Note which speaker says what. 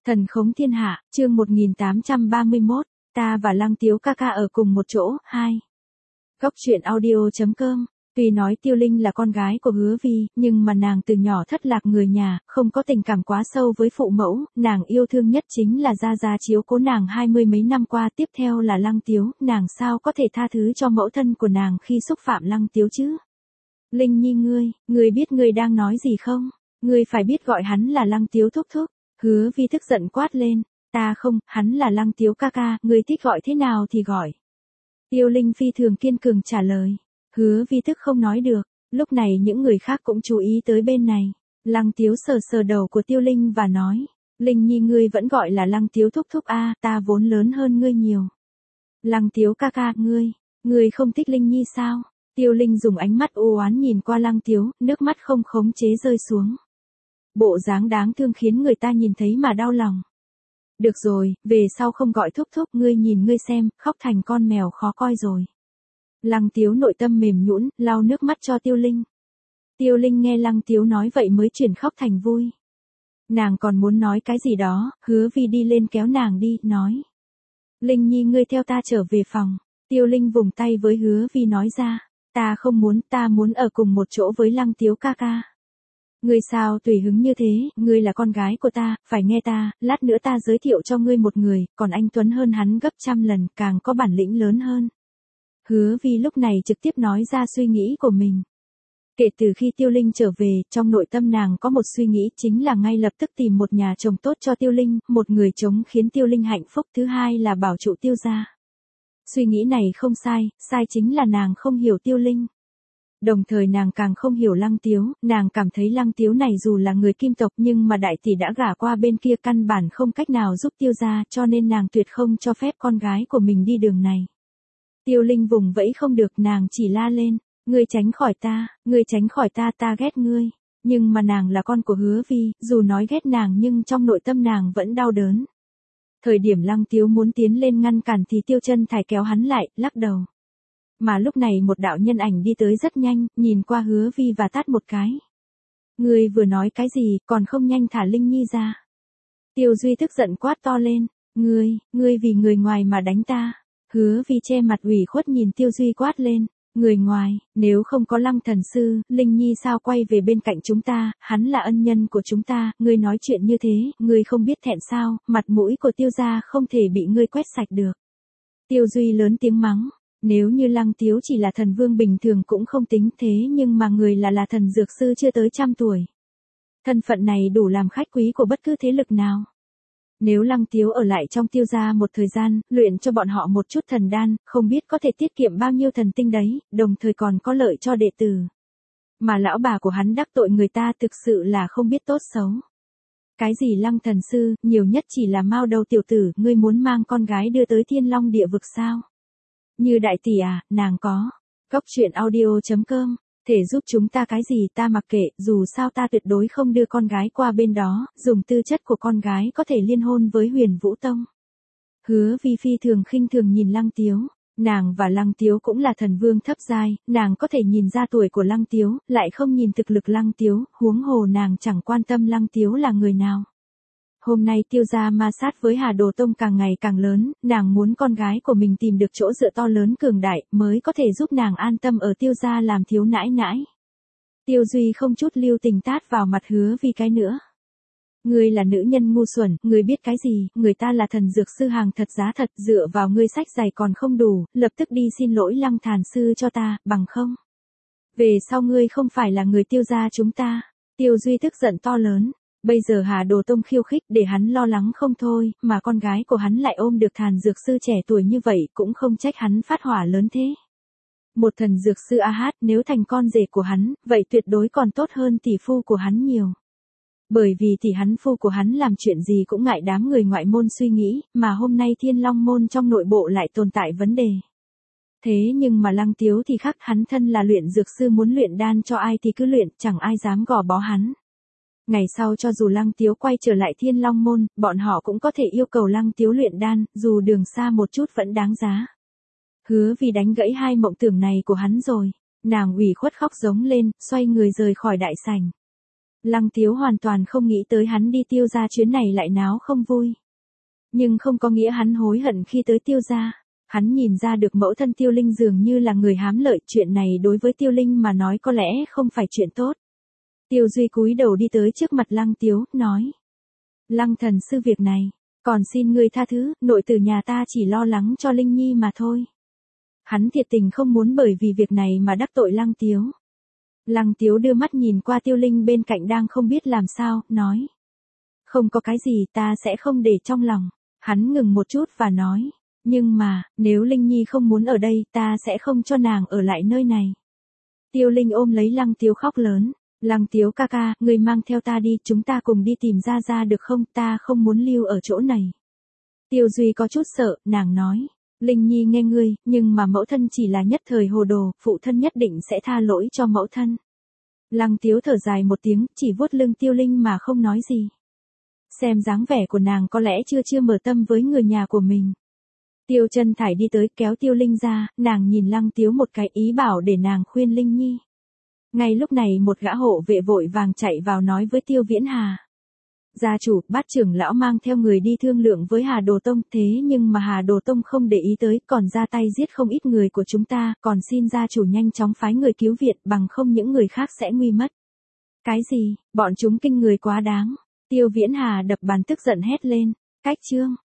Speaker 1: Thần khống thiên hạ, chương 1831, ta và Lăng Tiếu ca ca ở cùng một chỗ, 2. Góc truyện audio.com. Tuy nói Tiêu Linh là con gái của Hứa Vi, nhưng mà nàng từ nhỏ thất lạc người nhà, không có tình cảm quá sâu với phụ mẫu, nàng yêu thương nhất chính là Gia Gia chiếu cố nàng 20 mấy năm qua, tiếp theo là Lăng Tiếu, nàng sao có thể tha thứ cho mẫu thân của nàng khi xúc phạm Lăng Tiếu chứ? Linh Nhi ngươi biết ngươi đang nói gì không? Ngươi phải biết gọi hắn là Lăng Tiếu thúc thúc. Hứa Vi tức giận quát lên, ta không, hắn là Lăng Tiếu ca ca, ngươi thích gọi thế nào thì gọi. Tiêu Linh phi thường kiên cường trả lời. Hứa Vi tức không nói được, lúc này những người khác cũng chú ý tới bên này. Lăng Tiếu sờ sờ đầu của Tiêu Linh và nói, Linh Nhi ngươi vẫn gọi là Lăng Tiếu thúc thúc a, ta vốn lớn hơn ngươi nhiều. Lăng Tiếu ca ca, ngươi không thích Linh Nhi sao? Tiêu Linh dùng ánh mắt u oán nhìn qua Lăng Tiếu, nước mắt không khống chế rơi xuống. Bộ dáng đáng thương khiến người ta nhìn thấy mà đau lòng. Được rồi, về sau không gọi thúc thúc, ngươi nhìn ngươi xem, khóc thành con mèo khó coi rồi. Lăng Tiếu nội tâm mềm nhũn, lau nước mắt cho Tiêu Linh. Tiêu Linh nghe Lăng Tiếu nói vậy mới chuyển khóc thành vui. Nàng còn muốn nói cái gì đó, Hứa Vi đi lên kéo nàng đi, nói. Linh Nhi ngươi theo ta trở về phòng. Tiêu Linh vùng tay với Hứa Vi nói ra, ta không muốn, ta muốn ở cùng một chỗ với Lăng Tiếu ca ca. Ngươi sao tùy hứng như thế, ngươi là con gái của ta, phải nghe ta, lát nữa ta giới thiệu cho ngươi một người, còn anh Tuấn hơn hắn gấp trăm lần, càng có bản lĩnh lớn hơn. Hứa Vi lúc này trực tiếp nói ra suy nghĩ của mình. Kể từ khi Tiêu Linh trở về, trong nội tâm nàng có một suy nghĩ chính là ngay lập tức tìm một nhà chồng tốt cho Tiêu Linh, một người chống khiến Tiêu Linh hạnh phúc, thứ hai là bảo trụ Tiêu gia. Suy nghĩ này không sai, sai chính là nàng không hiểu Tiêu Linh. Đồng thời nàng càng không hiểu Lăng Tiếu, nàng cảm thấy Lăng Tiếu này dù là người Kim tộc nhưng mà đại tỷ đã gả qua bên kia căn bản không cách nào giúp Tiêu gia, cho nên nàng tuyệt không cho phép con gái của mình đi đường này. Tiêu Linh vùng vẫy không được, nàng chỉ la lên, ngươi tránh khỏi ta, ta ghét ngươi. Nhưng mà nàng là con của Hứa Vi, dù nói ghét nàng nhưng trong nội tâm nàng vẫn đau đớn. Thời điểm Lăng Tiếu muốn tiến lên ngăn cản thì Tiêu Chân Thải kéo hắn lại, lắc đầu. Mà lúc này một đạo nhân ảnh đi tới rất nhanh, nhìn qua Hứa Vi và tát một cái. Ngươi vừa nói cái gì, còn không nhanh thả Linh Nhi ra. Tiêu Duy tức giận quát to lên, ngươi vì người ngoài mà đánh ta. Hứa Vi che mặt ủy khuất nhìn Tiêu Duy quát lên, người ngoài, nếu không có Lăng thần sư, Linh Nhi sao quay về bên cạnh chúng ta, hắn là ân nhân của chúng ta, ngươi nói chuyện như thế, ngươi không biết thẹn sao, mặt mũi của Tiêu gia không thể bị ngươi quét sạch được. Tiêu Duy lớn tiếng mắng. Nếu như Lăng Tiếu chỉ là thần vương bình thường cũng không tính thế, nhưng mà người là thần dược sư chưa tới 100 tuổi. Thân phận này đủ làm khách quý của bất cứ thế lực nào. Nếu Lăng Tiếu ở lại trong Tiêu gia một thời gian, luyện cho bọn họ một chút thần đan, không biết có thể tiết kiệm bao nhiêu thần tinh đấy, đồng thời còn có lợi cho đệ tử. Mà lão bà của hắn đắc tội người ta thực sự là không biết tốt xấu. Cái gì Lăng thần sư, nhiều nhất chỉ là mao đầu tiểu tử, ngươi muốn mang con gái đưa tới Thiên Long địa vực sao? Như đại tỷ à, nàng có. Góc truyện audio.com. Thể giúp chúng ta cái gì ta mặc kệ, dù sao ta tuyệt đối không đưa con gái qua bên đó, dùng tư chất của con gái có thể liên hôn với Huyền Vũ Tông. Hứa Vi phi thường khinh thường nhìn Lăng Tiếu. Nàng và Lăng Tiếu cũng là thần vương thấp giai, nàng có thể nhìn ra tuổi của Lăng Tiếu, lại không nhìn thực lực Lăng Tiếu, huống hồ nàng chẳng quan tâm Lăng Tiếu là người nào. Hôm nay Tiêu gia ma sát với Hà Đồ Tông càng ngày càng lớn, nàng muốn con gái của mình tìm được chỗ dựa to lớn cường đại, mới có thể giúp nàng an tâm ở Tiêu gia làm thiếu nãi nãi. Tiêu Duy không chút lưu tình tát vào mặt Hứa Vi cái nữa. Ngươi là nữ nhân ngu xuẩn, ngươi biết cái gì, người ta là thần dược sư hàng thật giá thật, dựa vào ngươi sách giày còn không đủ, lập tức đi xin lỗi Lăng Thàn sư cho ta, bằng không. Về sau ngươi không phải là người Tiêu gia chúng ta. Tiêu Duy tức giận to lớn. Bây giờ Hà Đồ Tông khiêu khích để hắn lo lắng không thôi, mà con gái của hắn lại ôm được thần dược sư trẻ tuổi như vậy, cũng không trách hắn phát hỏa lớn thế. Một thần dược sư AH nếu thành con rể của hắn, vậy tuyệt đối còn tốt hơn tỷ phu của hắn nhiều. Bởi vì tỷ hắn phu của hắn làm chuyện gì cũng ngại đám người ngoại môn suy nghĩ, mà hôm nay Thiên Long môn trong nội bộ lại tồn tại vấn đề. Thế nhưng mà Lăng Tiếu thì khác, hắn thân là luyện dược sư, muốn luyện đan cho ai thì cứ luyện, chẳng ai dám gò bó hắn. Ngày sau cho dù Lăng Tiếu quay trở lại Thiên Long môn, bọn họ cũng có thể yêu cầu Lăng Tiếu luyện đan, dù đường xa một chút vẫn đáng giá. Hứa Vi đánh gãy hai mộng tưởng này của hắn rồi, nàng ủy khuất khóc giống lên, xoay người rời khỏi đại sảnh. Lăng Tiếu hoàn toàn không nghĩ tới hắn đi Tiêu gia chuyến này lại náo không vui. Nhưng không có nghĩa hắn hối hận khi tới Tiêu gia. Hắn nhìn ra được mẫu thân Tiêu Linh dường như là người hám lợi, chuyện này đối với Tiêu Linh mà nói có lẽ không phải chuyện tốt. Tiêu Duy cúi đầu đi tới trước mặt Lăng Tiếu, nói. Lăng thần sư, việc này, còn xin ngươi tha thứ, nội tử nhà ta chỉ lo lắng cho Linh Nhi mà thôi. Hắn thiệt tình không muốn bởi vì việc này mà đắc tội Lăng Tiếu. Lăng Tiếu đưa mắt nhìn qua Tiêu Linh bên cạnh đang không biết làm sao, nói. Không có cái gì, ta sẽ không để trong lòng. Hắn ngừng một chút và nói. Nhưng mà, nếu Linh Nhi không muốn ở đây, ta sẽ không cho nàng ở lại nơi này. Tiêu Linh ôm lấy Lăng Tiếu khóc lớn. Lăng Tiếu ca ca, ngươi mang theo ta đi, chúng ta cùng đi tìm Gia Gia được không, ta không muốn lưu ở chỗ này. Tiêu Duy có chút sợ, nàng nói. Linh Nhi nghe ngươi, nhưng mà mẫu thân chỉ là nhất thời hồ đồ, phụ thân nhất định sẽ tha lỗi cho mẫu thân. Lăng Tiếu thở dài một tiếng, chỉ vuốt lưng Tiêu Linh mà không nói gì. Xem dáng vẻ của nàng có lẽ chưa mở tâm với người nhà của mình. Tiêu Chân Thải đi tới kéo Tiêu Linh ra, nàng nhìn Lăng Tiếu một cái, ý bảo để nàng khuyên Linh Nhi. Ngay lúc này một gã hộ vệ vội vàng chạy vào nói với Tiêu Viễn Hà. Gia chủ, Bát trưởng lão mang theo người đi thương lượng với Hà Đồ Tông, thế nhưng mà Hà Đồ Tông không để ý tới, còn ra tay giết không ít người của chúng ta, còn xin gia chủ nhanh chóng phái người cứu viện, bằng không những người khác sẽ nguy mất. Cái gì, bọn chúng kinh người quá đáng. Tiêu Viễn Hà đập bàn tức giận hét lên. Cách chương